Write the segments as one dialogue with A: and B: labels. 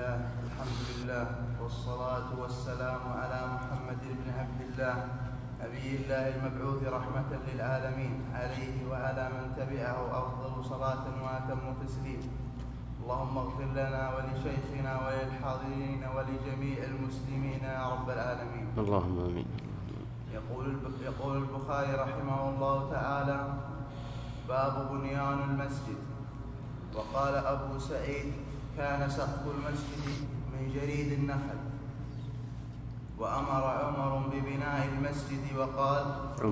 A: الله الحمد لله والصلاة والسلام على محمد بن عبد الله نبي الله المبعوث رحمة للعالمين عليه وعلى من تبعه أفضل صلاة وأتم تسليم. اللهم اغفر لنا ولشيخنا وللحاضرين ولجميع المسلمين يا رب العالمين.
B: اللهم آمين.
A: يقول البخاري رحمه الله تعالى: باب بنيان المسجد. وقال أبو سعيد: كان سقف المسجد من جريد النخل. وأمر عمر ببناء المسجد وقال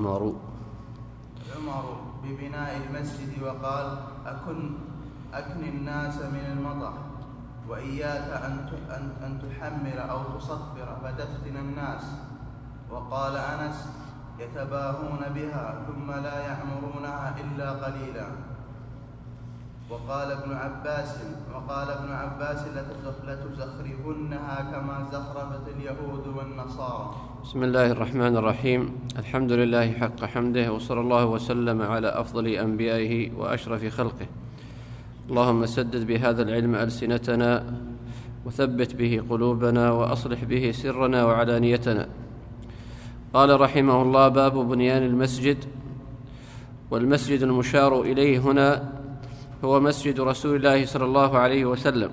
A: ببناء المسجد وقال: أكن الناس من المطر، وإياك أن تحمر أو تصفر فتفتن الناس. وقال أنس: يتباهون بها ثم لا يعمرونها إلا قليلا. وقال ابن عباس لتزخرفنها كما زخرفت اليهود والنصارى.
B: بسم الله الرحمن الرحيم. الحمد لله حق حمده، وصلى الله وسلم على أفضل أنبيائه وأشرف خلقه. اللهم سدد بهذا العلم ألسنتنا، وثبت به قلوبنا، وأصلح به سرنا وعلانيتنا. قال رحمه الله: باب بنيان المسجد. والمسجد المشار إليه هنا هو مسجد رسول الله صلى الله عليه وسلم،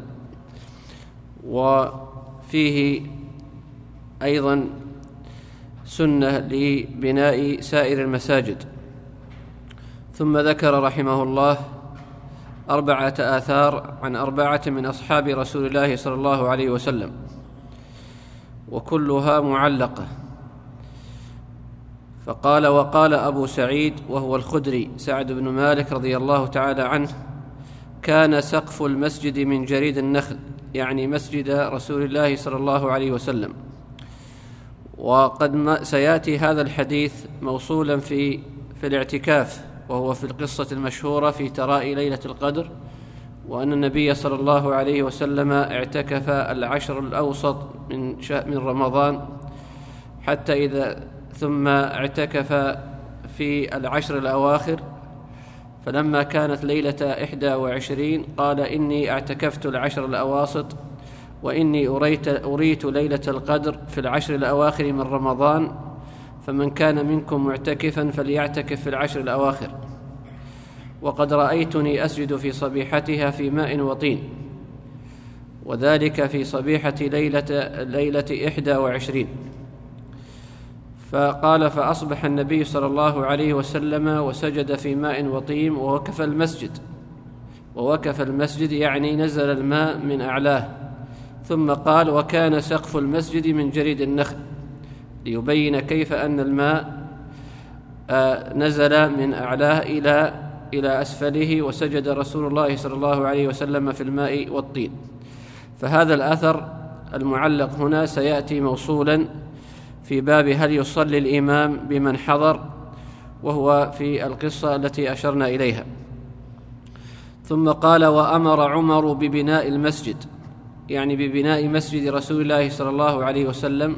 B: وفيه أيضا سنة لبناء سائر المساجد. ثم ذكر رحمه الله 4 آثار عن 4 من أصحاب رسول الله صلى الله عليه وسلم، وكلها معلقة. فقال: وقال أبو سعيد وهو الخدري سعد بن مالك رضي الله تعالى عنه: كان سقف المسجد من جريد النخل، يعني مسجد رسول الله صلى الله عليه وسلم. وقد سيأتي هذا الحديث موصولا في الاعتكاف، وهو في القصة المشهورة في تراءي ليلة القدر، وأن النبي صلى الله عليه وسلم اعتكف العشر الأوسط من رمضان حتى ثم اعتكف في العشر الأواخر. فلما كانت ليلة 21 قال: إني اعتكفت العشر الأواسط، وإني أريت ليلة القدر في العشر الأواخر من رمضان، فمن كان منكم معتكفا فليعتكف في العشر الأواخر. وقد رأيتني أسجد في صبيحتها في ماء وطين، وذلك في صبيحة ليلة 21. فقال: فأصبح النبي صلى الله عليه وسلم وسجد في ماء وطين ووكف المسجد يعني نزل الماء من أعلاه. ثم قال: وكان سقف المسجد من جريد النخل، ليبين كيف أن الماء نزل من أعلاه إلى أسفله، وسجد رسول الله صلى الله عليه وسلم في الماء والطين. فهذا الأثر المعلق هنا سيأتي موصولا في باب هل يصلي الإمام بمن حضر، وهو في القصة التي أشرنا إليها. ثم قال: وأمر عمر ببناء المسجد، يعني ببناء مسجد رسول الله صلى الله عليه وسلم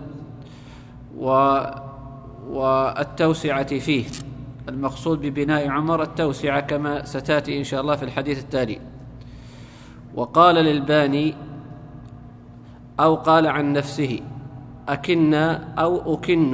B: والتوسعة فيه. المقصود ببناء عمر التوسعة كما ستأتي إن شاء الله في الحديث التالي. وقال للباني، أو قال عن نفسه: أكن أو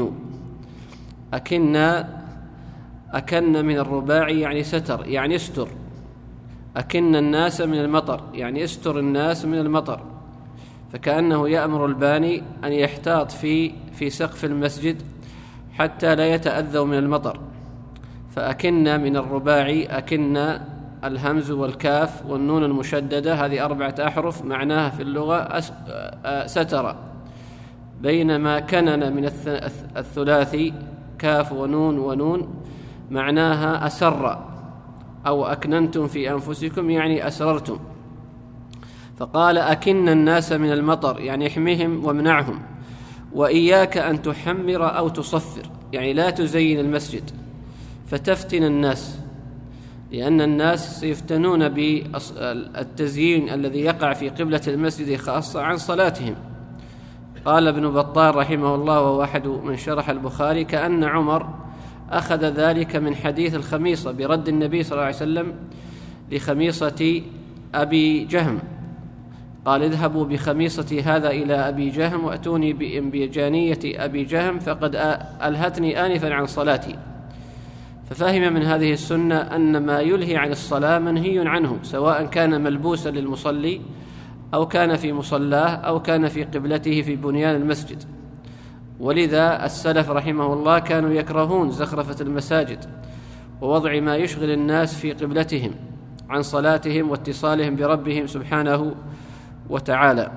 B: أكن من الرباعي يعني ستر، يعني استر. أكن الناس من المطر، يعني استر الناس من المطر. فكأنه يأمر الباني أن يحتاط في سقف المسجد حتى لا يتأذوا من المطر. فأكن من الرباعي، أكن الهمز والكاف والنون المشددة، هذه 4 أحرف معناها في اللغة ستر. بينما كنن من الثلاثي كاف ونون معناها أسر، أو أكننتم في أنفسكم يعني أسررتم. فقال: أكن الناس من المطر، يعني احمهم وامنعهم. وإياك أن تحمر أو تصفر، يعني لا تزين المسجد فتفتن الناس، لأن الناس سيفتنون بالتزيين الذي يقع في قبلة المسجد خاصة عن صلاتهم. قال ابن بطال رحمه الله، وهو أحد من شرح البخاري: كأن عمر أخذ ذلك من حديث الخميصة برد النبي صلى الله عليه وسلم لخميصة أبي جهم، قال اذهبوا بخميصتي هذا إلى أبي جهم وأتوني بجانية أبي جهم فقد ألهتني آنفا عن صلاتي. ففهم من هذه السنة أن ما يلهي عن الصلاة منهي عنه، سواء كان ملبوسا للمصلي أو كان في مصلاه أو كان في قبلته في بنيان المسجد. ولذا السلف رحمه الله كانوا يكرهون زخرفة المساجد ووضع ما يشغل الناس في قبلتهم عن صلاتهم واتصالهم بربهم سبحانه وتعالى.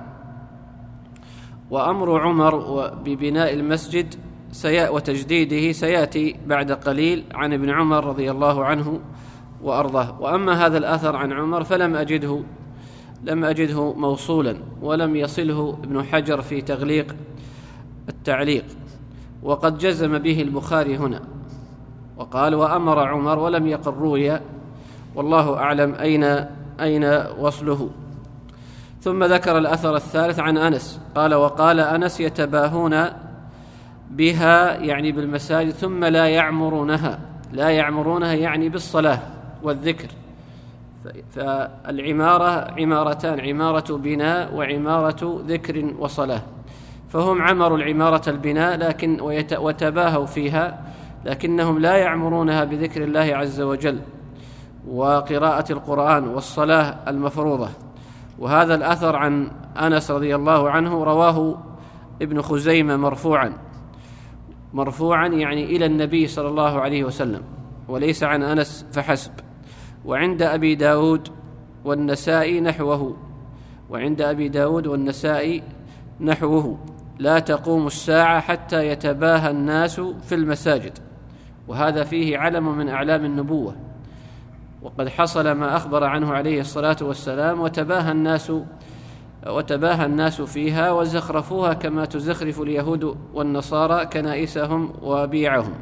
B: وأمر عمر ببناء المسجد وتجديده سيأتي بعد قليل عن ابن عمر رضي الله عنه وأرضاه. وأما هذا الأثر عن عمر فلم أجده موصولا، ولم يصله ابن حجر في تغليق التعليق، وقد جزم به البخاري هنا وقال وأمر عمر، ولم يقل روي، والله أعلم أين وصله. ثم ذكر الأثر الثالث عن أنس قال وقال أنس يتباهون بها يعني بالمساجد ثم لا يعمرونها يعني بالصلاة والذكر. فالعمارة عمارتان، عمارة بناء وعمارة ذكر وصلاة، فهم عمروا العمارة البناء وتباهوا فيها، لكنهم لا يعمرونها بذكر الله عز وجل وقراءة القرآن والصلاة المفروضة. وهذا الأثر عن أنس رضي الله عنه رواه ابن خزيمة مرفوعا يعني إلى النبي صلى الله عليه وسلم، وليس عن أنس فحسب. وعند أبي داود والنسائي نحوه لا تقوم الساعة حتى يتباهى الناس في المساجد، وهذا فيه علم من أعلام النبوة، وقد حصل ما أخبر عنه عليه الصلاة والسلام، وتباهى الناس فيها وزخرفوها كما تزخرف اليهود والنصارى كنائسهم وبيعهم.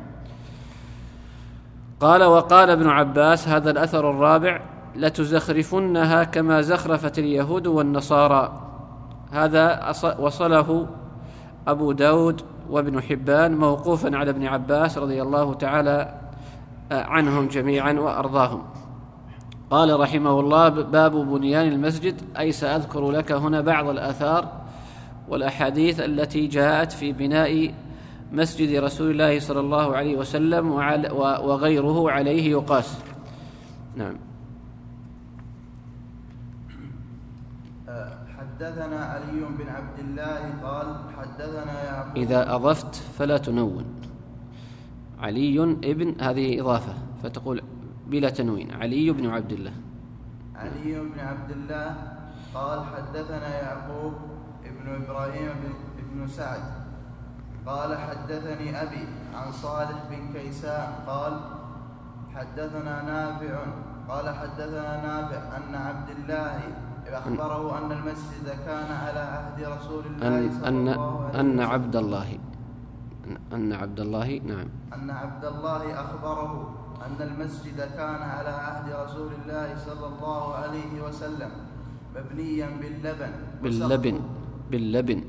B: وقال ابن عباس هذا الأثر الرابع لتزخرفنها كما زخرفت اليهود والنصارى. هذا وصله أبو داود وابن حبان موقوفا على ابن عباس رضي الله تعالى عنهم جميعا وأرضاهم. قال رحمه الله باب بنيان المسجد، أي سأذكر لك هنا بعض الآثار والأحاديث التي جاءت في بناء مسجد رسول الله صلى الله عليه وسلم وغيره عليه يقاس. نعم.
A: حدثنا علي بن عبد الله قال حدثنا يعقوب.
B: إذا أضفت فلا تنون، علي ابن هذه إضافة فتقول بلا تنوين علي بن عبد الله.
A: علي بن عبد الله قال حدثنا يعقوب ابن إبراهيم بن سعد قال حدثني أبي عن صالح بن كيسان قال حدثنا نافع قال حدثنا نافع أن عبد الله أخبره أن المسجد كان على عهد رسول الله صلى الله عليه وسلم. أن عبد الله أخبره أن المسجد كان على عهد رسول الله صلى الله عليه وسلم مبنيا باللبن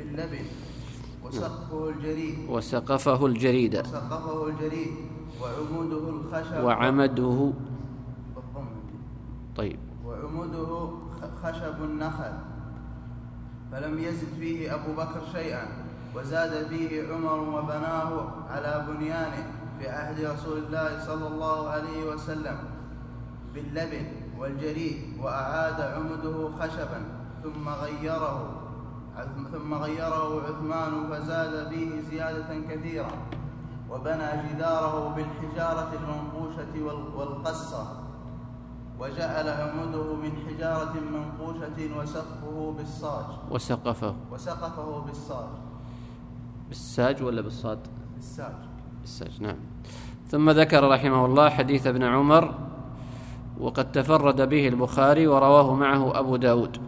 B: وسقفه الجريد
A: وعموده خشب النخل، فلم يزد فيه أبو بكر شيئا، وزاد فيه عمر وبناه على بنيانه في عهد رسول الله صلى الله عليه وسلم باللبن والجريد، وأعاد عمده خشبا ثم غيره عثمان فزاد فيه زيادة كثيرة، وبنى جداره بالحجارة المنقوشة والقصة، وجعل عمده من حجارة منقوشة وسقفه بالصاج.
B: بالساج ولا بالصاد؟
A: بالساج.
B: نعم. ثم ذكر رحمه الله حديث ابن عمر، وقد تفرد به البخاري ورواه معه أبو داود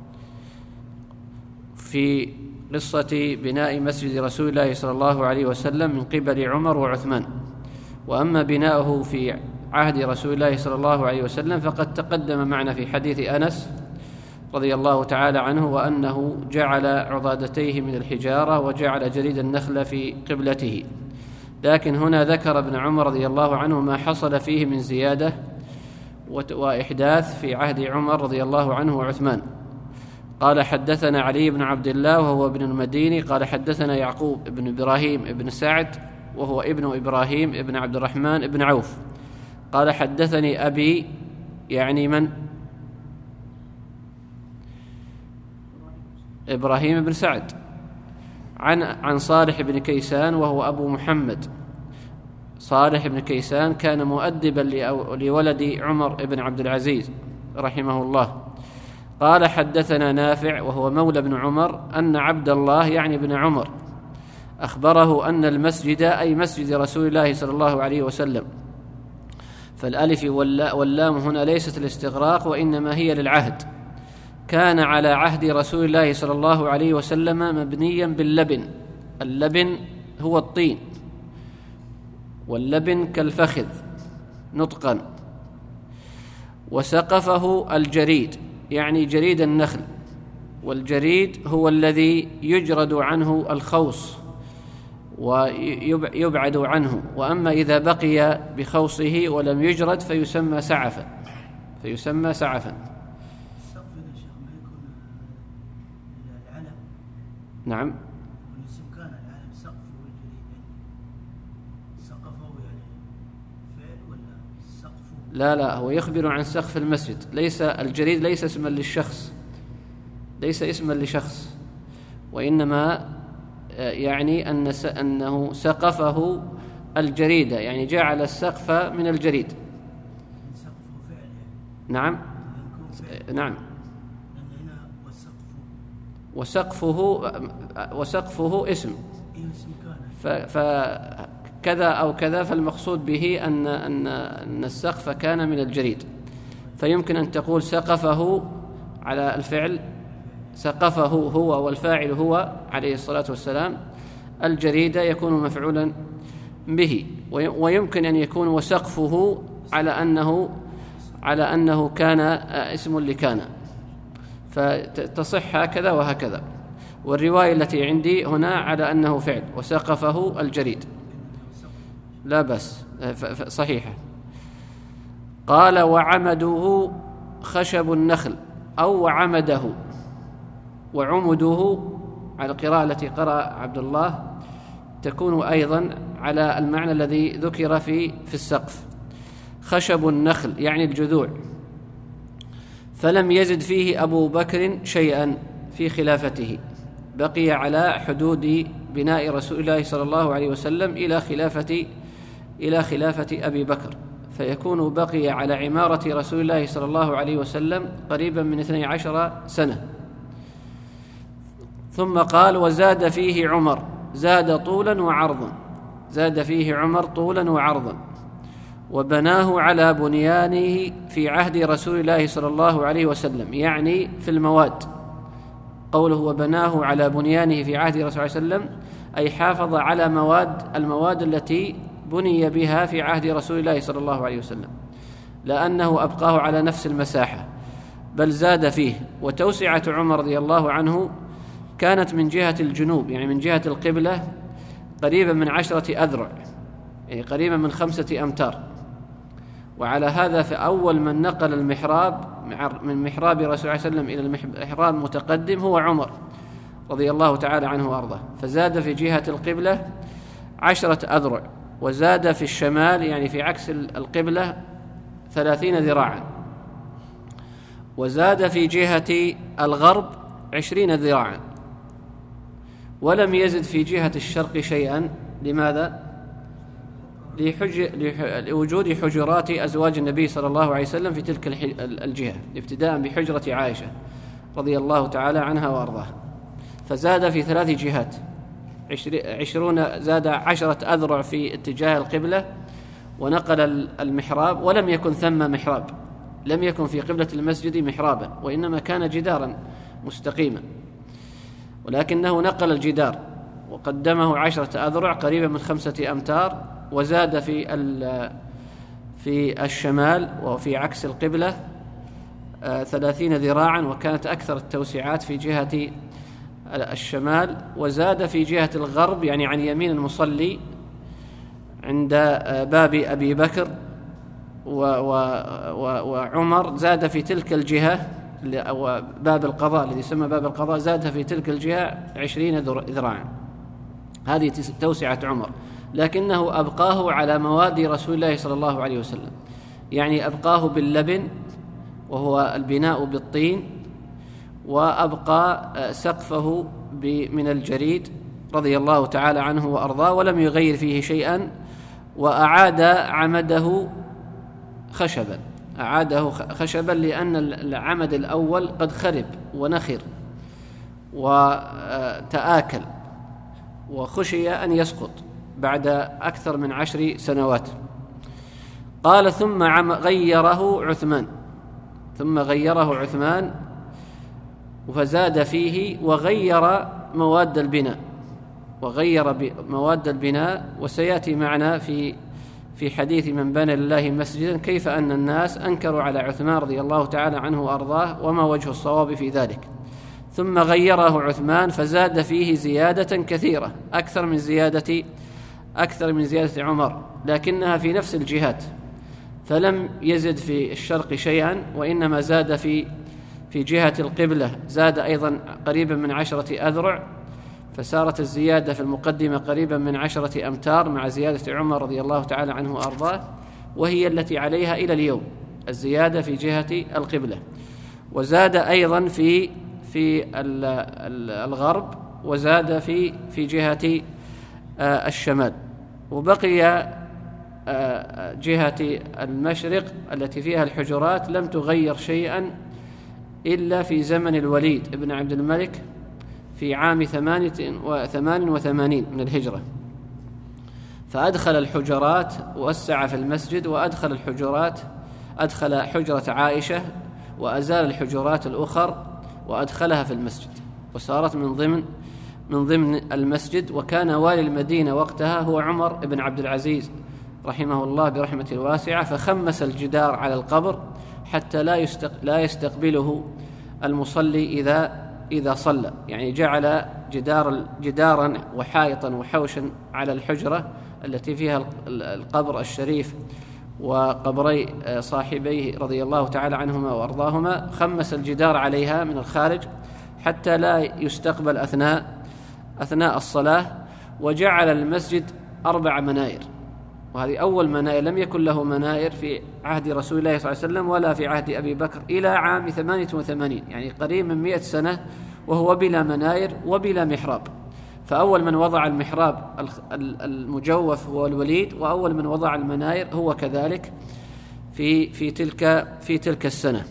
B: في قصة بناء مسجد رسول الله صلى الله عليه وسلم من قبل عمر وعثمان. وأما بناؤه في عهد رسول الله صلى الله عليه وسلم فقد تقدم معنا في حديث أنس رضي الله تعالى عنه، وأنه جعل عضادتيه من الحجارة وجعل جريد النخل في قبلته. لكن هنا ذكر ابن عمر رضي الله عنه ما حصل فيه من زيادة وإحداث في عهد عمر رضي الله عنه وعثمان. قال حدثنا علي بن عبد الله وهو ابن المديني قال حدثنا يعقوب بن إبراهيم بن سعد وهو ابن إبراهيم ابن عبد الرحمن بن عوف قال حدثني أبي، يعني من؟ إبراهيم بن سعد، عن صالح بن كيسان وهو أبو محمد. صالح بن كيسان كان مؤدبا لولد عمر بن عبد العزيز رحمه الله. قال حدثنا نافع وهو مولى بن عمر أن عبد الله يعني بن عمر أخبره أن المسجد أي مسجد رسول الله صلى الله عليه وسلم، فالألف واللام هنا ليست الاستغراق وإنما هي للعهد، كان على عهد رسول الله صلى الله عليه وسلم مبنيا باللبن. اللبن هو الطين، واللبن كالفخذ نطقا. وسقفه الجريد، يعني جريد النخل، والجريد هو الذي يجرد عنه الخوص ويبعد عنه، وأما إذا بقي بخوصه ولم يجرد فيسمى سعفا. نعم. لا هو يخبر عن سقف المسجد، ليس الجريد ليس اسما للشخص، ليس اسما لشخص، وإنما يعني أنه سقفه الجريدة، يعني جعل السقف من الجريد. نعم. وسقفه اسم، فكذا أو كذا، فالمقصود به أن السقف كان من الجريد، فيمكن أن تقول سقفه على الفعل، سقفه هو والفاعل هو عليه الصلاة والسلام، الجريدة يكون مفعولا به. ويمكن أن يكون وسقفه على أنه كان اسم لكان، فتصح هكذا وهكذا. والرواية التي عندي هنا على أنه فعل، وسقفه الجريد، لا بس صحيحة. قال وعمده خشب النخل أو وعمده، وعمده على القراءة التي قرأ عبد الله تكون أيضا على المعنى الذي ذكر في السقف. خشب النخل يعني الجذوع. فلم يزد فيه أبو بكر شيئا في خلافته، بقي على حدود بناء رسول الله صلى الله عليه وسلم إلى خلافة أبي بكر، فيكون بقي على عمارة رسول الله صلى الله عليه وسلم قريبا من 12 سنة. ثم قال وزاد فيه عمر، زاد فيه عمر طولا وعرضا، وبناه على بنيانه في عهد رسول الله صلى الله عليه وسلم، يعني في المواد. قوله وبناه على بنيانه في عهد رسول الله صلى الله عليه وسلم أي حافظ على المواد التي بني بها في عهد رسول الله صلى الله عليه وسلم، لأنه أبقاه على نفس المساحة، بل زاد فيه. وتوسعة عمر رضي الله عنه كانت من جهة الجنوب، يعني من جهة القبلة، قريبا من 10 أذرع، يعني قريبا من 5 أمتار. وعلى هذا فأول من نقل المحراب من محراب رسول الله صلى الله عليه وسلم إلى المحراب المتقدم هو عمر رضي الله تعالى عنه وأرضاه، فزاد في جهة القبلة 10 أذرع، وزاد في الشمال يعني في عكس القبلة 30 ذراعا، وزاد في جهة الغرب 20 ذراعا، ولم يزد في جهة الشرق شيئا. لماذا؟ لوجود حجرات أزواج النبي صلى الله عليه وسلم في تلك الجهة، ابتداء بحجرة عائشة رضي الله تعالى عنها وأرضاها، فزاد في 3 جهات 20، زاد 10 أذرع في اتجاه القبلة، ونقل المحراب، ولم يكن ثم محراب، لم يكن في قبلة المسجد محرابا، وإنما كان جدارا مستقيما، ولكنه نقل الجدار وقدمه 10 أذرع قريبا من 5 أمتار، وزاد في الشمال وفي عكس القبلة 30 ذراعا، وكانت أكثر التوسعات في جهة الشمال، وزاد في جهة الغرب يعني عن يمين المصلي عند باب أبي بكر وعمر، زاد في تلك الجهة أو باب القضاء الذي يسمى باب القضاء، زادها في تلك الجهة 20 ذراعا. هذه توسعة عمر، لكنه أبقاه على مواد رسول الله صلى الله عليه وسلم، يعني أبقاه باللبن وهو البناء بالطين، وأبقى سقفه من الجريد رضي الله تعالى عنه وأرضاه، ولم يغير فيه شيئا، وأعاد عمده خشبا، أعاده خشبا لأن العمد الأول قد خرب ونخر وتآكل وخشي أن يسقط بعد أكثر من 10 سنوات. قال ثم غيره عثمان فزاد فيه وغير مواد البناء، وسيأتي معنا في حديث من بنى لله مسجدا كيف أن الناس أنكروا على عثمان رضي الله تعالى عنه وأرضاه وما وجه الصواب في ذلك. ثم غيره عثمان فزاد فيه زيادة كثيرة أكثر من زيادة عمر، لكنها في نفس الجهات، فلم يزد في الشرق شيئا، وإنما زاد في جهة القبلة، زاد أيضا قريبا من 10 أذرع، فسارت الزيادة في المقدمة قريبا من 10 أمتار مع زيادة عمر رضي الله تعالى عنه وأرضاه، وهي التي عليها إلى اليوم الزيادة في جهة القبلة. وزاد أيضا في الغرب، وزاد في جهة الشمال، وبقي جهة المشرق التي فيها الحجرات لم تغير شيئا إلا في زمن الوليد بن عبد الملك في عام 88 من الهجرة، فأدخل الحجرات، ووسع في المسجد، وأدخل حجرة عائشة وأزال الحجرات الأخر وأدخلها في المسجد، وصارت من ضمن المسجد. وكان والي المدينة وقتها هو عمر بن عبد العزيز رحمه الله برحمة واسعة، فخمس الجدار على القبر حتى لا يستقبله المصلي إذا صلى، يعني جعل جدارا وحائطا وحوشا على الحجرة التي فيها القبر الشريف وقبري صاحبيه رضي الله تعالى عنهما وأرضاهما، خمس الجدار عليها من الخارج حتى لا يستقبل أثناء الصلاة. وجعل المسجد 4 منائر، وهذه أول منائر، لم يكن له منائر في عهد رسول الله صلى الله عليه وسلم ولا في عهد أبي بكر إلى عام 88، يعني قريب من 100 سنة وهو بلا منائر وبلا محراب. فأول من وضع المحراب المجوف هو الوليد، وأول من وضع المنائر هو كذلك في تلك السنة.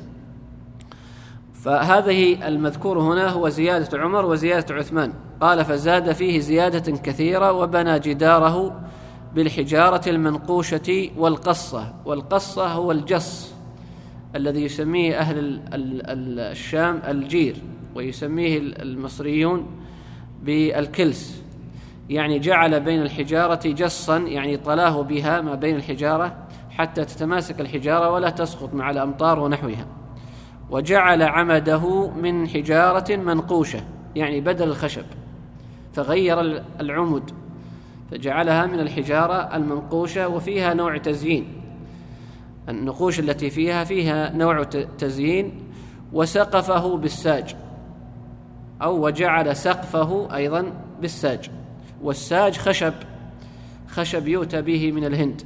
B: فهذه المذكور هنا هو زيادة عمر وزيادة عثمان. قال فزاد فيه زيادة كثيرة، وبنى جداره بالحجارة المنقوشة والقصة هو الجص الذي يسميه أهل الشام الجير، ويسميه المصريون بالكلس، يعني جعل بين الحجارة جصا، يعني طلاه بها ما بين الحجارة حتى تتماسك الحجارة ولا تسقط مع الأمطار ونحوها. وجعل عمده من حجارة منقوشة، يعني بدل الخشب، فغير العمد فجعلها من الحجارة المنقوشة، وفيها نوع تزيين، النقوش التي فيها نوع تزيين. وسقفه بالساج، أو وجعل سقفه أيضا بالساج، والساج خشب يؤتى به من الهند،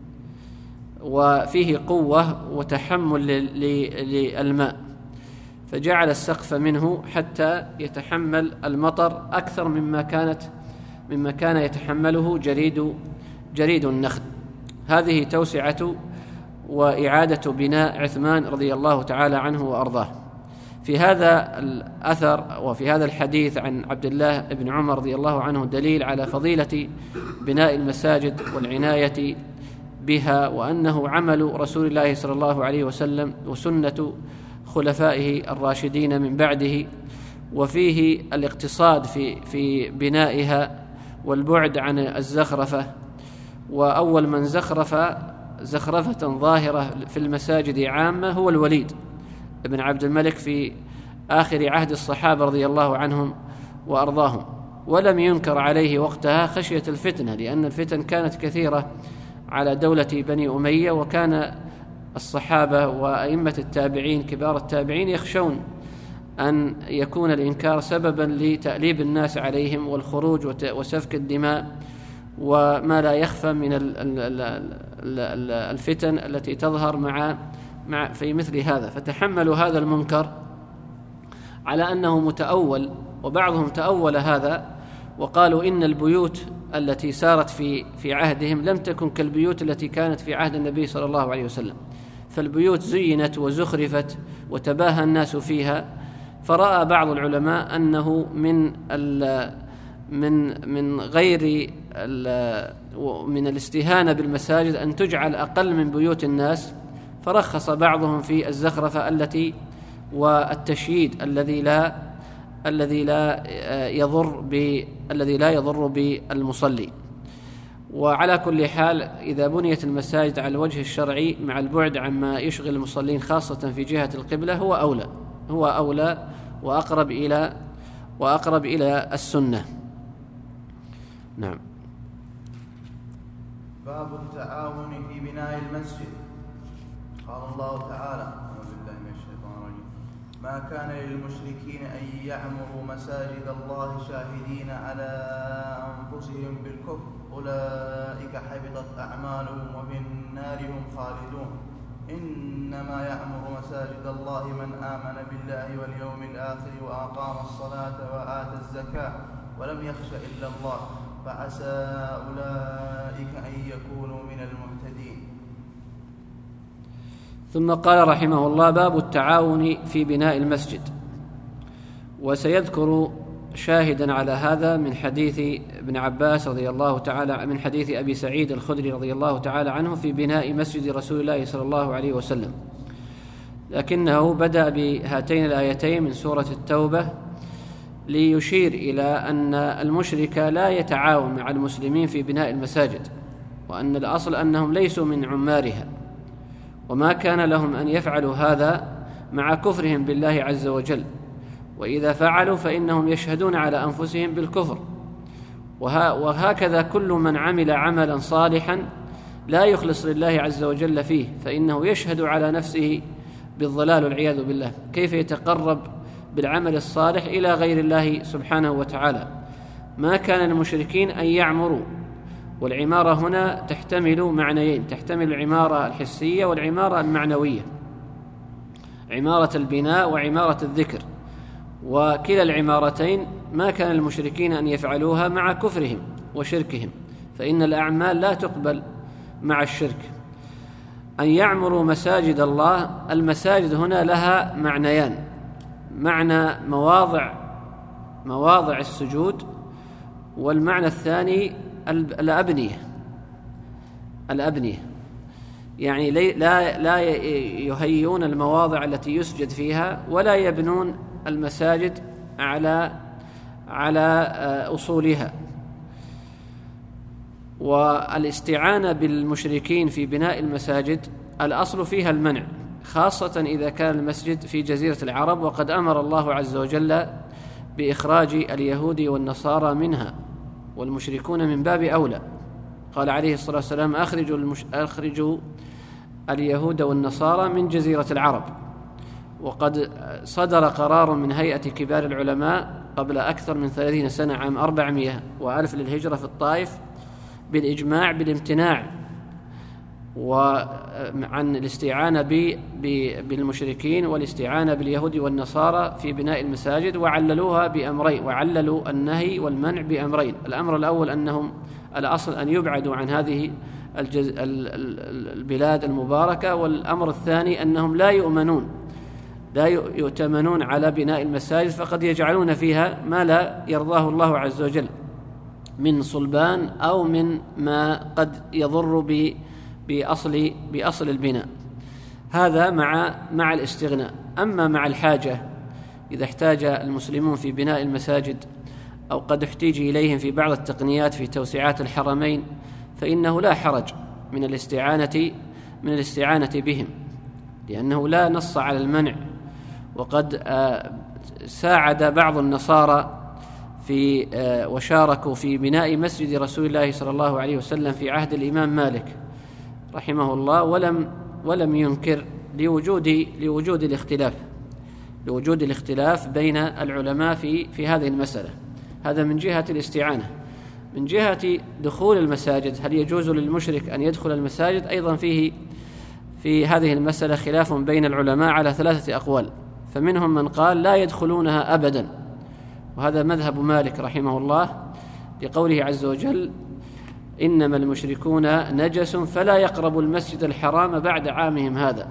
B: وفيه قوة وتحمل للماء، فجعل السقف منه حتى يتحمل المطر أكثر مما كان يتحمله جريد النخل. هذه توسعة وإعادة بناء عثمان رضي الله تعالى عنه وأرضاه. في هذا الأثر وفي هذا الحديث عن عبد الله بن عمر رضي الله عنه دليل على فضيلة بناء المساجد والعناية بها، وأنه عمل رسول الله صلى الله عليه وسلم وسنة خلفائه الراشدين من بعده، وفيه الاقتصاد في بنائها والبعد عن الزخرفة. وأول من زخرفة ظاهرة في المساجد عامة هو الوليد بن عبد الملك في آخر عهد الصحابة رضي الله عنهم وأرضاهم، ولم ينكر عليه وقتها خشية الفتنة، لأن الفتن كانت كثيرة على دولة بني أمية، وكان الصحابة وأئمة التابعين كبار التابعين يخشون أن يكون الإنكار سببا لتأليب الناس عليهم والخروج وسفك الدماء وما لا يخفى من الفتن التي تظهر مع في مثل هذا، فتحملوا هذا المنكر على أنه متأول. وبعضهم تأول هذا وقالوا إن البيوت التي سارت في عهدهم لم تكن كالبيوت التي كانت في عهد النبي صلى الله عليه وسلم، فالبيوت زينت وزخرفت وتباهى الناس فيها، فرأى بعض العلماء أنه من غير من الاستهانة بالمساجد أن تجعل أقل من بيوت الناس، فرخص بعضهم في الزخرفة والتشييد الذي لا يضر بالمصلي. وعلى كل حال إذا بنيت المساجد على الوجه الشرعي مع البعد عما يشغل المصلين خاصة في جهة القبلة هو أولى وأقرب إلى السنة. نعم.
A: باب التعاون في بناء المسجد. قال الله تعالى: أعوذ بالله من الشيطان الرجيم: ما كان للمشركين أن يعمروا مساجد الله شاهدين على أنفسهم بالكفر أولئك حبطت أعمالهم وفي النار هم خالدون. إنما يعمر مساجد الله من آمن بالله واليوم الآخر وأقام الصلاة وآتى الزكاة ولم يخش إلا الله فعسى أولئك أن يكونوا من المهتدين.
B: ثم قال رحمه الله: باب التعاون في بناء المسجد. وسيذكر شاهدا على هذا من حديث ابن عباس رضي الله تعالى، من حديث أبي سعيد الخدري رضي الله تعالى عنه في بناء مسجد رسول الله صلى الله عليه وسلم، لكنه بدأ بهاتين الآيتين من سورة التوبة ليشير إلى أن المشرك لا يتعاون مع المسلمين في بناء المساجد، وأن الأصل أنهم ليسوا من عمارها، وما كان لهم أن يفعلوا هذا مع كفرهم بالله عز وجل، وإذا فعلوا فإنهم يشهدون على أنفسهم بالكفر. وهكذا كل من عمل عملا صالحا لا يخلص لله عز وجل فيه فإنه يشهد على نفسه بالضلال والعياذ بالله. كيف يتقرب بالعمل الصالح إلى غير الله سبحانه وتعالى؟ ما كان للمشركين أن يعمروا، والعمارة هنا تحتمل معنيين، تحتمل العمارة الحسية والعمارة المعنوية، عمارة البناء وعمارة الذكر، وكلا العمارتين ما كان المشركين أن يفعلوها مع كفرهم وشركهم، فإن الأعمال لا تقبل مع الشرك. أن يعمروا مساجد الله، المساجد هنا لها معنيان: معنى مواضع السجود، والمعنى الثاني الأبنية، يعني لا يهيئون المواضع التي يسجد فيها ولا يبنون المساجد على أصولها. والاستعانة بالمشركين في بناء المساجد الأصل فيها المنع، خاصة إذا كان المسجد في جزيرة العرب، وقد أمر الله عز وجل بإخراج اليهود والنصارى منها، والمشركون من باب أولى. قال عليه الصلاة والسلام: أخرجوا اليهود والنصارى من جزيرة العرب. وقد صدر قرار من هيئة كبار العلماء قبل أكثر من 30 سنة، عام 400 وألف للهجرة، في الطائف بالإجماع بالامتناع وعن الاستعانة بالمشركين والاستعانة باليهود والنصارى في بناء المساجد، وعللوها بأمرين، وعللوا النهي والمنع بأمرين: الأمر الأول أنهم الأصل أن يبعدوا عن هذه البلاد المباركة، والأمر الثاني أنهم لا يؤتمنون على بناء المساجد، فقد يجعلون فيها ما لا يرضاه الله عز وجل من صلبان أو من ما قد يضر بأصل البناء. هذا مع الاستغناء. أما مع الحاجة، إذا احتاج المسلمون في بناء المساجد أو قد احتيج إليهم في بعض التقنيات في توسعات الحرمين، فإنه لا حرج من الاستعانة بهم، لأنه لا نص على المنع. وقد ساعد بعض النصارى وشاركوا في بناء مسجد رسول الله صلى الله عليه وسلم في عهد الإمام مالك رحمه الله، ولم ولم ينكر لوجود الاختلاف بين العلماء في هذه المسألة. هذا من جهة الاستعانة. من جهة دخول المساجد، هل يجوز للمشرك أن يدخل المساجد؟ أيضا في هذه المسألة خلاف بين العلماء على 3 أقوال. فمنهم من قال لا يدخلونها أبدا، وهذا مذهب مالك رحمه الله لقوله عز وجل: إنما المشركون نجس فلا يقربوا المسجد الحرام بعد عامهم هذا.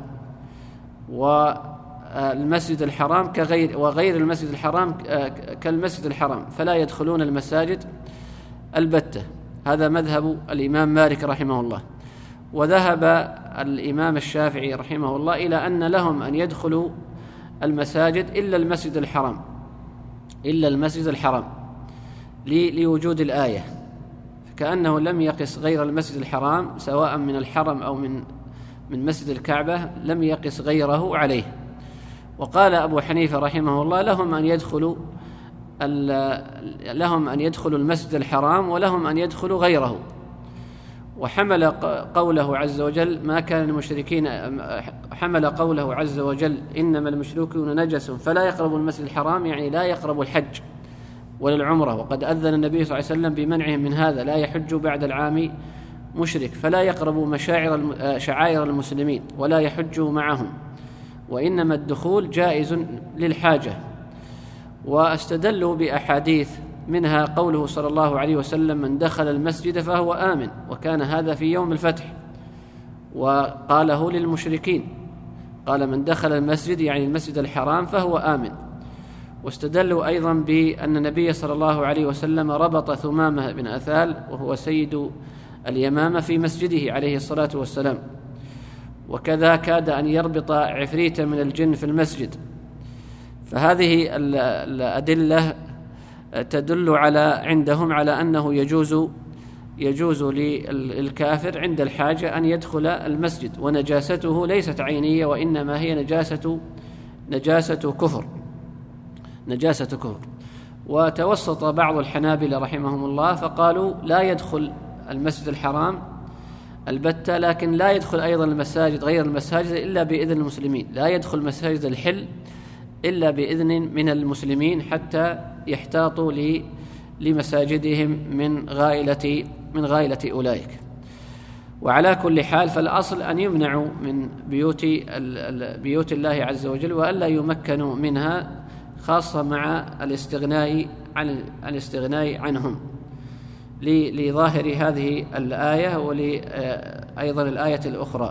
B: والمسجد الحرام وغير المسجد الحرام كالمسجد الحرام، فلا يدخلون المساجد البتة. هذا مذهب الإمام مالك رحمه الله. وذهب الإمام الشافعي رحمه الله إلى أن لهم أن يدخلوا المساجد إلا المسجد الحرام لوجود الآية، كأنه لم يقس غير المسجد الحرام سواء من الحرم أو من مسجد الكعبة، لم يقس غيره عليه. وقال أبو حنيفة رحمه الله: لهم أن يدخلوا المسجد الحرام ولهم أن يدخلوا غيره. وحمل قوله عز وجل ما كان المشركين، حمل قوله عز وجل إنما المشركون نجس فلا يقربوا المسجد الحرام، يعني لا يقربوا الحج ولا العمرة. وقد أذن النبي صلى الله عليه وسلم بمنعهم من هذا: لا يحجوا بعد العام مشرك، فلا يقربوا شعائر المسلمين ولا يحجوا معهم، وإنما الدخول جائز للحاجة. واستدلوا بأحاديث منها قوله صلى الله عليه وسلم: من دخل المسجد فهو آمن، وكان هذا في يوم الفتح، وقاله للمشركين، قال: من دخل المسجد يعني المسجد الحرام فهو آمن. واستدلوا أيضا بأن النبي صلى الله عليه وسلم ربط ثمامة بن أثال وهو سيد اليمامة في مسجده عليه الصلاة والسلام، وكذا كاد أن يربط عفريتا من الجن في المسجد. فهذه الأدلة تدل عندهم على أنه يجوز للكافر عند الحاجة أن يدخل المسجد، ونجاسته ليست عينية، وإنما هي نجاسة كفر. وتوسط بعض الحنابلة رحمهم الله فقالوا لا يدخل المسجد الحرام البتة، لكن لا يدخل أيضا المساجد غير المساجد إلا بإذن المسلمين، لا يدخل مساجد الحل إلا بإذن من المسلمين حتى يحتاطوا لمساجدهم من غائلة أولئك. وعلى كل حال فالأصل أن يمنعوا من بيوت الله عز وجل وألا يمكنوا منها، خاصة مع الاستغناء عنهم لظاهر هذه الآية وأيضا الآية الأخرى.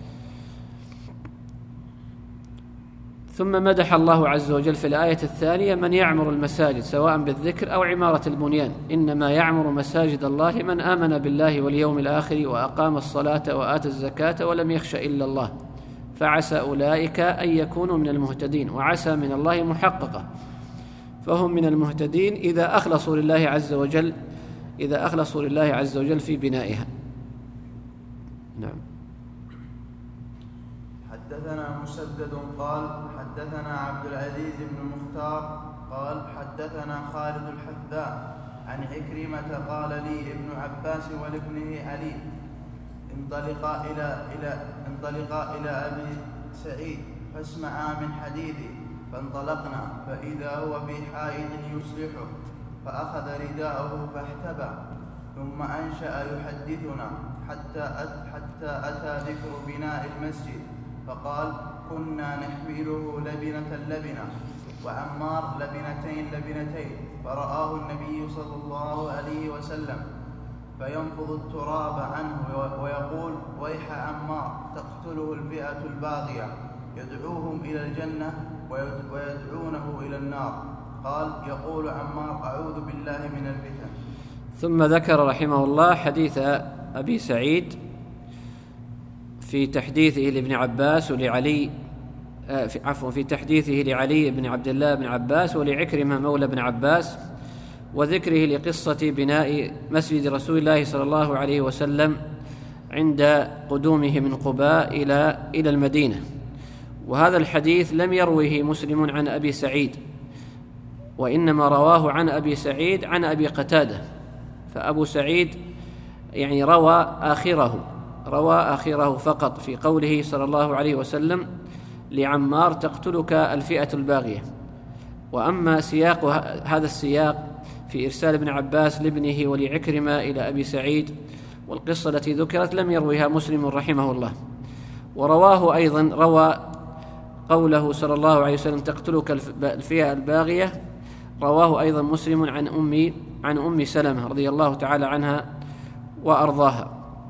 B: ثم مدح الله عز وجل في الآية الثانية من يعمر المساجد سواء بالذكر أو عمارة البنيان: إنما يعمر مساجد الله من آمن بالله واليوم الآخر وأقام الصلاة وآتى الزكاة ولم يخش إلا الله فعسى أولئك أن يكونوا من المهتدين. وعسى من الله محققة، فهم من المهتدين إذا أخلصوا لله عز وجل في بنائها. نعم.
A: حدثنا مسدد قال حدثنا عبد العزيز بن المختار قال حدثنا خالد الحذاء عن عكرمة قال لي ابن عباس ولابنه علي: انطلقا إلى أبي سعيد فاسمعا من حديثي. فانطلقنا فإذا هو بحائط يصلحه، فأخذ رداءه فاحتبى، ثم أنشأ يحدثنا حتى أتى ذكر بناء المسجد، فقال: كنا نحمله لبنة وعمار لبنتين، فرآه النبي صلى الله عليه وسلم فينفض التراب عنه ويقول: ويح عمار، تقتله الفئة الباغية، يدعوهم إلى الجنة ويدعونه إلى النار. قال: يقول عمار: أعوذ بالله من الفتن.
B: ثم ذكر رحمه الله حديث أبي سعيد في تحديثه لابن عباس ولعلي في تحديثه لعلي بن عبد الله بن عباس ولعكرمة مولى بن عباس، وذكره لقصة بناء مسجد رسول الله صلى الله عليه وسلم عند قدومه من قباء إلى المدينة. وهذا الحديث لم يروه مسلم عن أبي سعيد، وإنما رواه عن أبي سعيد عن أبي قتادة. فأبو سعيد يعني روى روى آخره فقط في قوله صلى الله عليه وسلم لعمار: تقتلك الفئة الباغية. وأما سياق هذا السياق في إرسال ابن عباس لابنه ولعكرمة إلى أبي سعيد والقصة التي ذكرت لم يرويها مسلم رحمه الله. ورواه أيضا، روى قوله صلى الله عليه وسلم: تقتلك الفئة الباغية، رواه أيضا مسلم عن أم سلمة رضي الله تعالى عنها وأرضاها.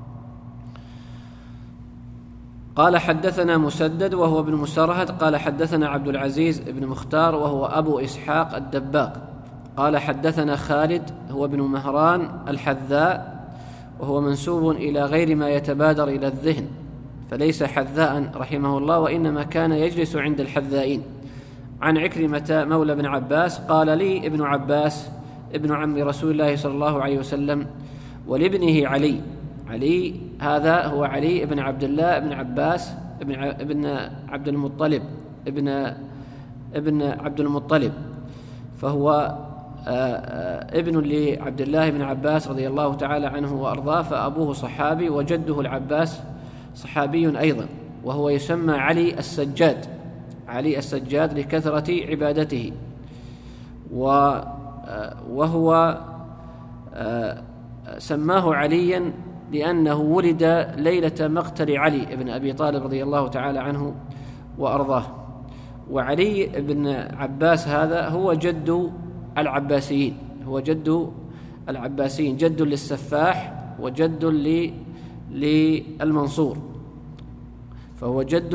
B: قال: حدثنا مسدد وهو ابن مسرهد قال: حدثنا عبد العزيز بن مختار وهو أبو إسحاق الدباق قال: حدثنا خالد هو ابن مهران الحذاء، وهو منسوب إلى غير ما يتبادر إلى الذهن، فليس حذاء رحمه الله، وإنما كان يجلس عند الحذائين. عن عكرمة مولى بن عباس قال: لي ابن عباس ابن عم رسول الله صلى الله عليه وسلم ولابنه علي. علي هذا هو علي بن عبد الله بن عباس ابن عبد المطلب ابن عبد المطلب، فهو ابن لعبد الله بن عباس رضي الله تعالى عنه وأرضاه، فأبوه صحابي وجده العباس صحابي أيضا، وهو يسمى علي السجاد، علي السجاد لكثرة عبادته. وهو سماه عليا لأنه ولد ليلة مقتل علي بن أبي طالب رضي الله تعالى عنه وأرضاه. وعلي بن عباس هذا هو جد العباسيين، هو جد العباسيين، جد للسفاح وجد للمنصور، فهو جد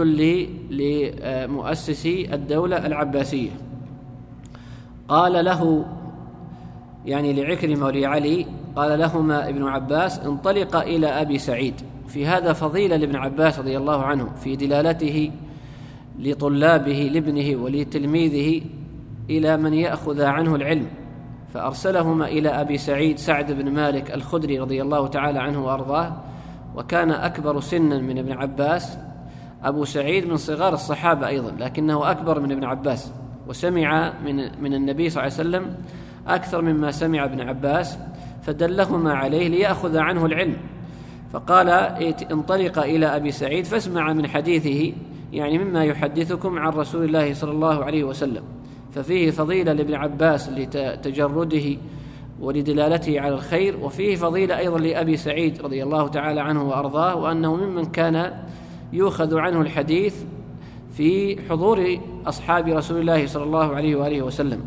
B: لمؤسسي الدولة العباسية. قال له، يعني لعكرمة ولعلي، قال لهما ابن عباس: انطلق إلى أبي سعيد. في هذا فضيلة لابن عباس رضي الله عنه في دلالته لطلابه لابنه ولتلميذه إلى من يأخذ عنه العلم، فأرسلهما إلى أبي سعيد سعد بن مالك الخدري رضي الله تعالى عنه وأرضاه، وكان أكبر سنا من ابن عباس. أبو سعيد من صغار الصحابة أيضا، لكنه أكبر من ابن عباس، وسمع من النبي صلى الله عليه وسلم أكثر مما سمع ابن عباس، فدلهما عليه ليأخذ عنه العلم. فقال: انطلق إلى أبي سعيد فاسمع من حديثه، يعني مما يحدثكم عن رسول الله صلى الله عليه وسلم. ففيه فضيلة لابن عباس لتجرده ولدلالته على الخير، وفيه فضيلة أيضا لأبي سعيد رضي الله تعالى عنه وأرضاه، وأنه ممن كان يؤخذ عنه الحديث في حضور أصحاب رسول الله صلى الله عليه وآله وسلم.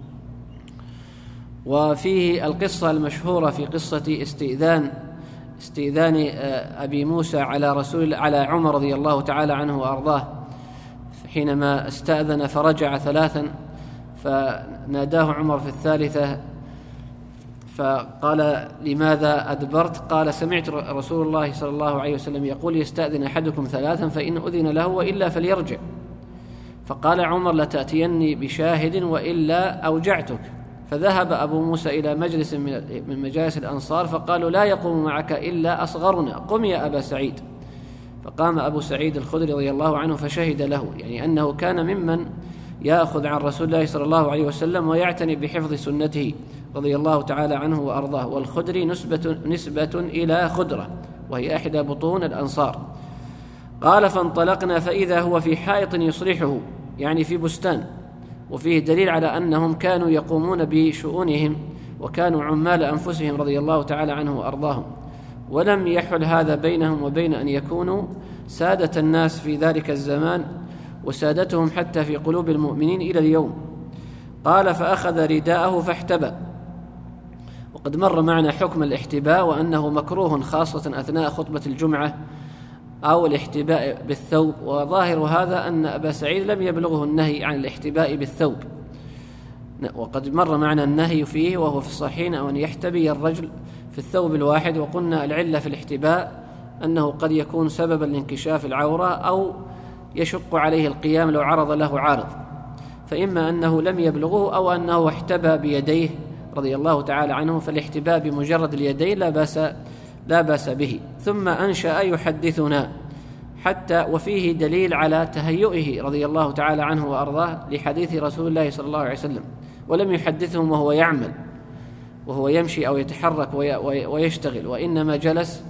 B: وفيه القصة المشهورة في قصة استئذان أبي موسى على عمر رضي الله تعالى عنه وأرضاه، حينما استأذن فرجع 3 فناداه عمر في الثالثة فقال: لماذا أدبرت؟ قال: سمعت رسول الله صلى الله عليه وسلم يقول: يستأذن أحدكم 3 فإن أذن له وإلا فليرجع. فقال عمر: لتأتيني بشاهد وإلا أوجعتك. فذهب أبو موسى إلى مجلس من مجالس الأنصار، فقالوا: لا يقوم معك إلا أصغرنا، قم يا أبا سعيد. فقام أبو سعيد الخدري رضي الله عنه فشهد له، يعني أنه كان ممن يأخذ عن رسول الله صلى الله عليه وسلم ويعتني بحفظ سنته رضي الله تعالى عنه وأرضاه. والخدري نسبة إلى خدرة، وهي إحدى بطون الأنصار. قال: فانطلقنا فإذا هو في حائط يصلحه، يعني في بستان، وفيه دليل على أنهم كانوا يقومون بشؤونهم وكانوا عمال أنفسهم رضي الله تعالى عنه وأرضاهم، ولم يحل هذا بينهم وبين أن يكونوا سادة الناس في ذلك الزمان، وسادتهم حتى في قلوب المؤمنين إلى اليوم. قال: فأخذ رداءه فاحتبى. وقد مر معنا حكم الاحتباء، وأنه مكروه خاصة أثناء خطبة الجمعة أو الاحتباء بالثوب، وظاهر هذا أن أبا سعيد لم يبلغه النهي عن الاحتباء بالثوب، وقد مر معنا النهي فيه وهو في الصحيحين أن يحتبي الرجل في الثوب الواحد. وقلنا العلة في الاحتباء أنه قد يكون سببا لانكشاف العورة أو يشق عليه القيام لو عرض له عارض، فإما أنه لم يبلغه أو أنه احتبى بيديه رضي الله تعالى عنه، فالاحتباء بمجرد اليدين لا بأس به. ثم أنشأ يحدثنا حتى، وفيه دليل على تهيئه رضي الله تعالى عنه وأرضاه لحديث رسول الله صلى الله عليه وسلم، ولم يحدثهم وهو يعمل وهو يمشي أو يتحرك ويشتغل، وإنما جلس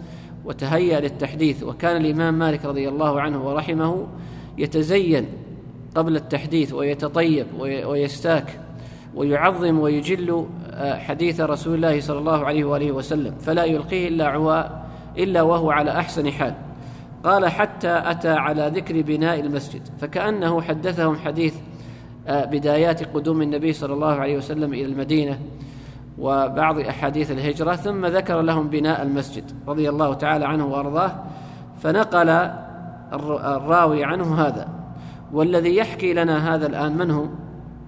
B: وتهيأ للتحديث. وكان الإمام مالك رضي الله عنه ورحمه يتزين قبل التحديث ويتطيب ويستاك ويعظم ويجل حديث رسول الله صلى الله عليه وآله وسلم، فلا يلقيه إلا وهو على أحسن حال. قال: حتى أتى على ذكر بناء المسجد، فكأنه حدثهم حديث بدايات قدوم النبي صلى الله عليه وسلم إلى المدينة وبعض أحاديث الهجرة، ثم ذكر لهم بناء المسجد رضي الله تعالى عنه وأرضاه. فنقل الراوي عنه هذا. والذي يحكي لنا هذا الآن من هو؟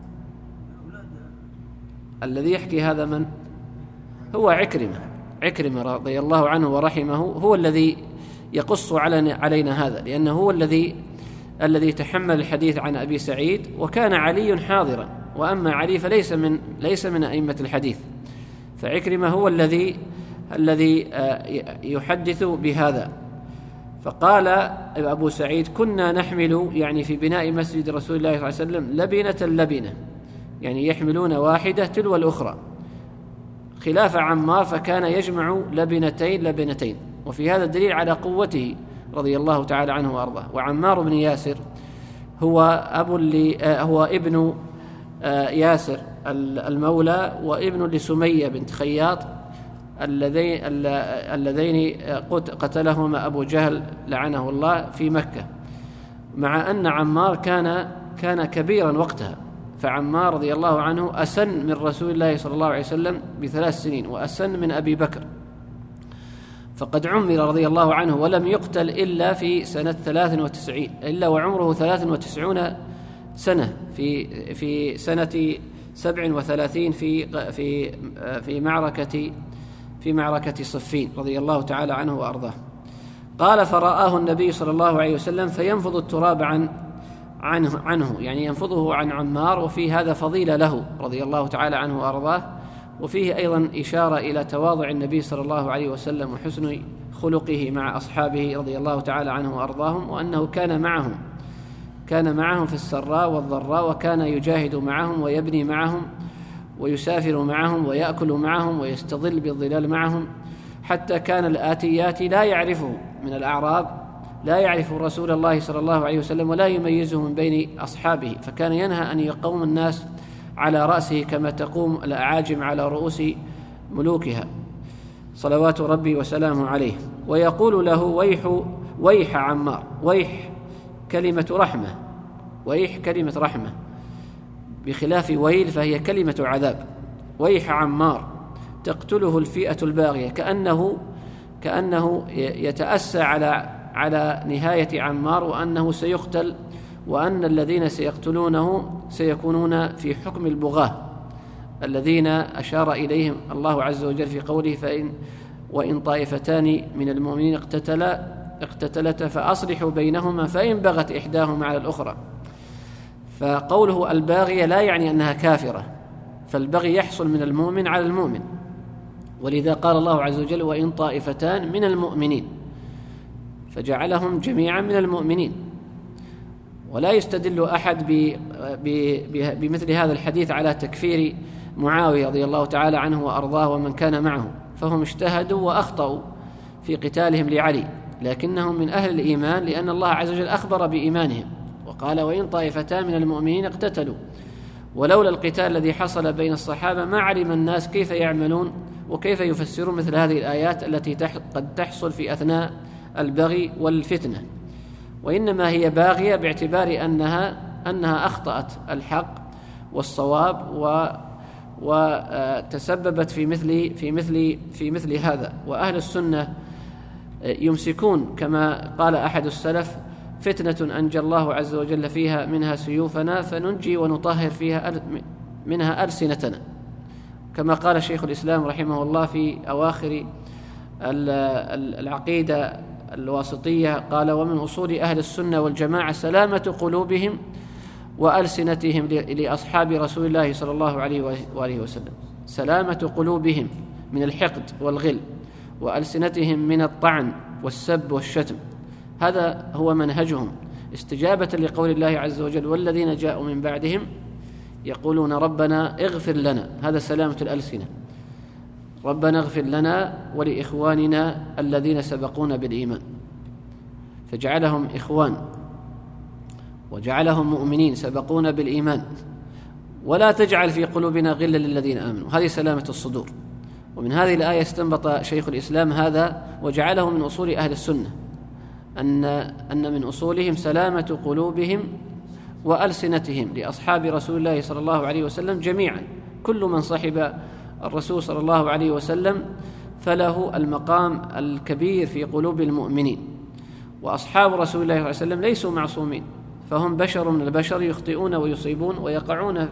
B: الذي يحكي هذا من؟ هو عكرمة رضي الله عنه ورحمه، هو الذي يقص علينا هذا، لأنه هو الذي تحمل الحديث عن أبي سعيد، وكان علي حاضرا، وأما علي فليس من أئمة الحديث، فعكرمة هو الذي يحدث بهذا. فقال أبو سعيد: كنا نحمل، يعني في بناء مسجد رسول الله صلى الله عليه وسلم، لبنة، يعني يحملون واحدة تلو الأخرى، خلاف عمار فكان يجمع لبنتين. وفي هذا الدليل على قوته رضي الله تعالى عنه وأرضاه. وعمار بن ياسر هو ابن ياسر المولى، وابن لسمية بنت خياط اللذين قتلهما أبو جهل لعنه الله في مكة، مع أن عمار كان كبيرا وقتها. فعمار رضي الله عنه أسن من رسول الله صلى الله عليه وسلم ب3 سنين، وأسن من أبي بكر، فقد عمر رضي الله عنه ولم يقتل إلا في سنة 93، إلا وعمره 93 سنة في سنة 37 في معركة صفين رضي الله تعالى عنه وأرضاه. قال: فرآه النبي صلى الله عليه وسلم فينفض التراب عنه، يعني ينفضه عن عمار. وفي هذا فضيلة له رضي الله تعالى عنه وأرضاه، وفيه أيضا إشارة إلى تواضع النبي صلى الله عليه وسلم وحسن خلقه مع أصحابه رضي الله تعالى عنه وأرضاهم، وأنه كان معهم في السراء والضراء، وكان يجاهد معهم ويبني معهم ويسافر معهم ويأكل معهم ويستظل بالظلال معهم، حتى كان الآتيات لا يعرفه من الأعراب، لا يعرف رسول الله صلى الله عليه وسلم ولا يميزه من بين أصحابه، فكان ينهى أن يقوم الناس على رأسه كما تقوم الأعاجم على رؤوس ملوكها صلوات ربي وسلامه عليه. ويقول له: ويح عمار. ويح كلمة رحمة، بخلاف ويل فهي كلمة عذاب. ويح عمار تقتله الفئة الباغية، كأنه يتأسى على نهاية عمار، وأنه سيقتل، وأن الذين سيقتلونه سيكونون في حكم البغاة الذين أشار إليهم الله عز وجل في قوله: وإن طائفتان من المؤمنين اقتتلتا فأصلحوا بينهما فإن بغت إحداهما على الأخرى. فقوله الباغية لا يعني أنها كافرة، فالبغي يحصل من المؤمن على المؤمن، ولذا قال الله عز وجل: وإن طائفتان من المؤمنين، فجعلهم جميعا من المؤمنين. ولا يستدل أحد بمثل هذا الحديث على تكفير معاوية رضي الله تعالى عنه وأرضاه ومن كان معه، فهم اجتهدوا وأخطأوا في قتالهم لعلي، لكنهم من أهل الإيمان، لأن الله عز وجل أخبر بإيمانهم وقال: وإن طائفتان من المؤمنين اقتتلوا. ولولا القتال الذي حصل بين الصحابة ما علم الناس كيف يعملون وكيف يفسرون مثل هذه الآيات التي قد تحصل في أثناء البغي والفتنة. وإنما هي باغية باعتبار أنها أخطأت الحق والصواب وتسببت في مثل هذا. وأهل السنة يمسكون كما قال أحد السلف: فتنة أنجى الله عز وجل فيها منها سيوفنا، فننجي ونطهر فيها منها ألسنتنا، كما قال شيخ الإسلام رحمه الله في أواخر العقيدة الواسطية، قال: ومن أصول أهل السنة والجماعة سلامة قلوبهم وألسنتهم لأصحاب رسول الله صلى الله عليه وآله وسلم، سلامة قلوبهم من الحقد والغل، وألسنتهم من الطعن والسب والشتم. هذا هو منهجهم استجابة لقول الله عز وجل: والذين جاءوا من بعدهم يقولون ربنا اغفر لنا. هذا سلامة الألسنة. ربنا اغفر لنا ولإخواننا الذين سبقونا بالإيمان، فجعلهم إخوان وجعلهم مؤمنين سبقونا بالإيمان. ولا تجعل في قلوبنا غلا للذين آمنوا، هذه سلامة الصدور. ومن هذه الآية استنبط شيخ الإسلام هذا وجعله من أصول أهل السنة، أن من أصولهم سلامة قلوبهم وألسنتهم لأصحاب رسول الله صلى الله عليه وسلم جميعا. كل من صحب الرسول صلى الله عليه وسلم فله المقام الكبير في قلوب المؤمنين. وأصحاب رسول الله صلى الله عليه وسلم ليسوا معصومين، فهم بشر من البشر، يخطئون ويصيبون ويقعون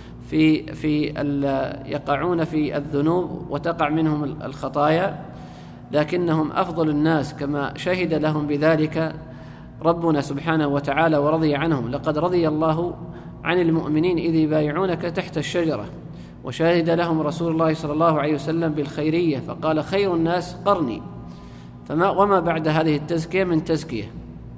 B: يقعون في الذنوب وتقع منهم الخطايا، لكنهم أفضل الناس كما شهد لهم بذلك ربنا سبحانه وتعالى ورضي عنهم. لقد رضي الله عن المؤمنين إذ يبايعونك تحت الشجرة، وشهد لهم رسول الله صلى الله عليه وسلم بالخيرية فقال خير الناس قرني، وما بعد هذه التزكية من تزكية.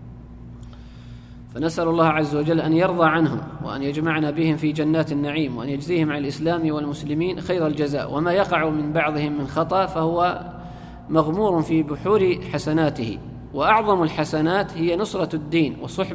B: فنسأل الله عز وجل أن يرضى عنهم وأن يجمعنا بهم في جنات النعيم، وأن يجزيهم عن الإسلام والمسلمين خير الجزاء. وما يقع من بعضهم من خطأ فهو مغمور في بحور حسناته، وأعظم الحسنات هي نصرة الدين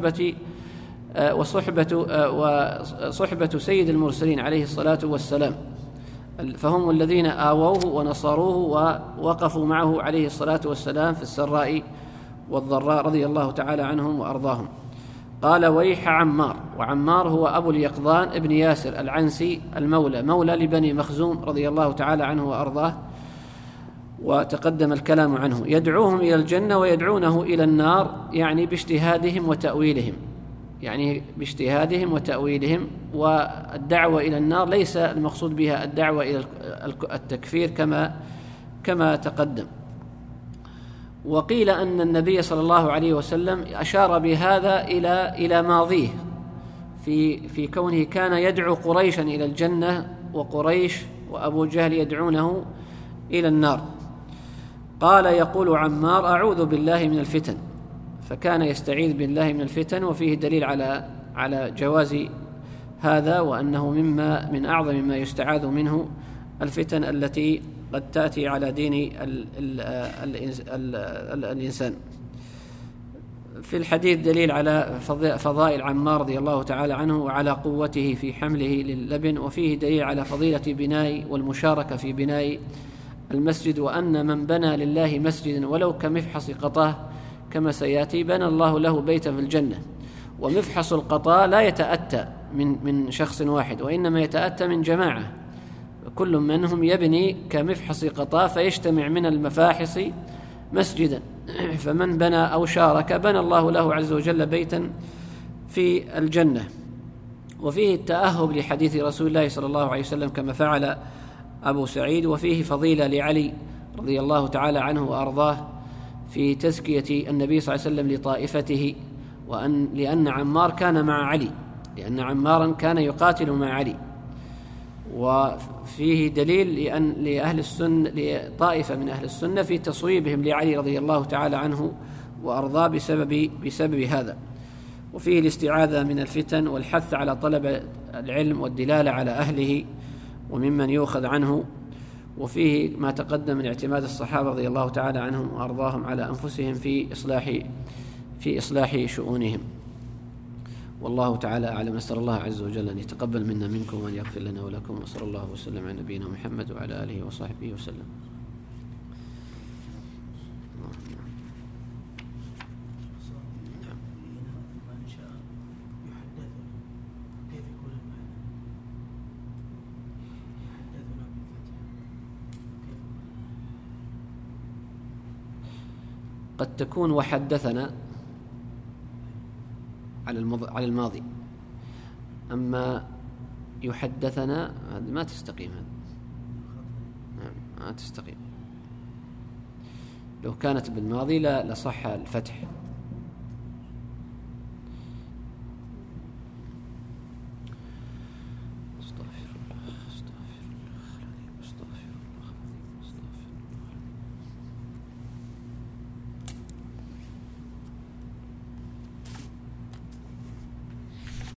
B: وصحبة سيد المرسلين عليه الصلاة والسلام، فهم الذين آووه ونصروه ووقفوا معه عليه الصلاة والسلام في السراء والضراء رضي الله تعالى عنهم وأرضاهم. قال ويح عمار، وعمار هو أبو اليقظان ابن ياسر العنسي مولى لبني مخزوم رضي الله تعالى عنه وأرضاه، وتقدم الكلام عنه. يدعوهم إلى الجنة ويدعونه إلى النار، يعني باجتهادهم وتأويلهم. والدعوة إلى النار ليس المقصود بها الدعوة إلى التكفير كما تقدم. وقيل أن النبي صلى الله عليه وسلم أشار بهذا إلى ماضيه في كونه كان يدعو قريشا إلى الجنة، وقريش وأبو جهل يدعونه إلى النار. قال يقول عمار أعوذ بالله من الفتن، فكان يستعيذ بالله من الفتن. وفيه دليل على جواز هذا، وأنه من أعظم ما يستعاذ منه الفتن التي قد تأتي على دين الإنسان. في الحديث دليل على فضائل عمار رضي الله تعالى عنه وعلى قوته في حمله لللبن، وفيه دليل على فضيلة بناء والمشاركة في بناء المسجد، وأن من بنى لله مسجدا ولو كمفحص قطاه كما سيأتي بنى الله له بيتا في الجنة. ومفحص القطاء لا يتأتى من شخص واحد، وإنما يتأتى من جماعة، كل منهم يبني كمفحص قطاء فيجتمع من المفاحص مسجدا، فمن بنى أو شارك بنى الله له عز وجل بيتا في الجنة. وفيه التأهب لحديث رسول الله صلى الله عليه وسلم كما فعل أبو سعيد. وفيه فضيلة لعلي رضي الله تعالى عنه وأرضاه في تزكية النبي صلى الله عليه وسلم لطائفته، لأن عمار كان مع علي، لأن عمارا كان يقاتل مع علي. وفيه دليل لأهل السنة، لطائفة من أهل السنة في تصويبهم لعلي رضي الله تعالى عنه وأرضاه بسبب هذا. وفيه الاستعاذة من الفتن والحث على طلب العلم والدلالة على أهله وممن يؤخذ عنه. وفيه ما تقدم من اعتماد الصحابة رضي الله تعالى عنهم وأرضاهم على أنفسهم في إصلاح شؤونهم. والله تعالى أعلم. أسأل الله عز وجل أن يتقبل منا منكم وأن يغفر لنا ولكم، وصلى الله وسلم على نبينا محمد وعلى آله وصحبه وسلم. قد تكون وحدثنا على الماضي، أما يحدثنا هذه ما تستقيم، ما تستقيم. لو كانت بالماضي لصح الفتح.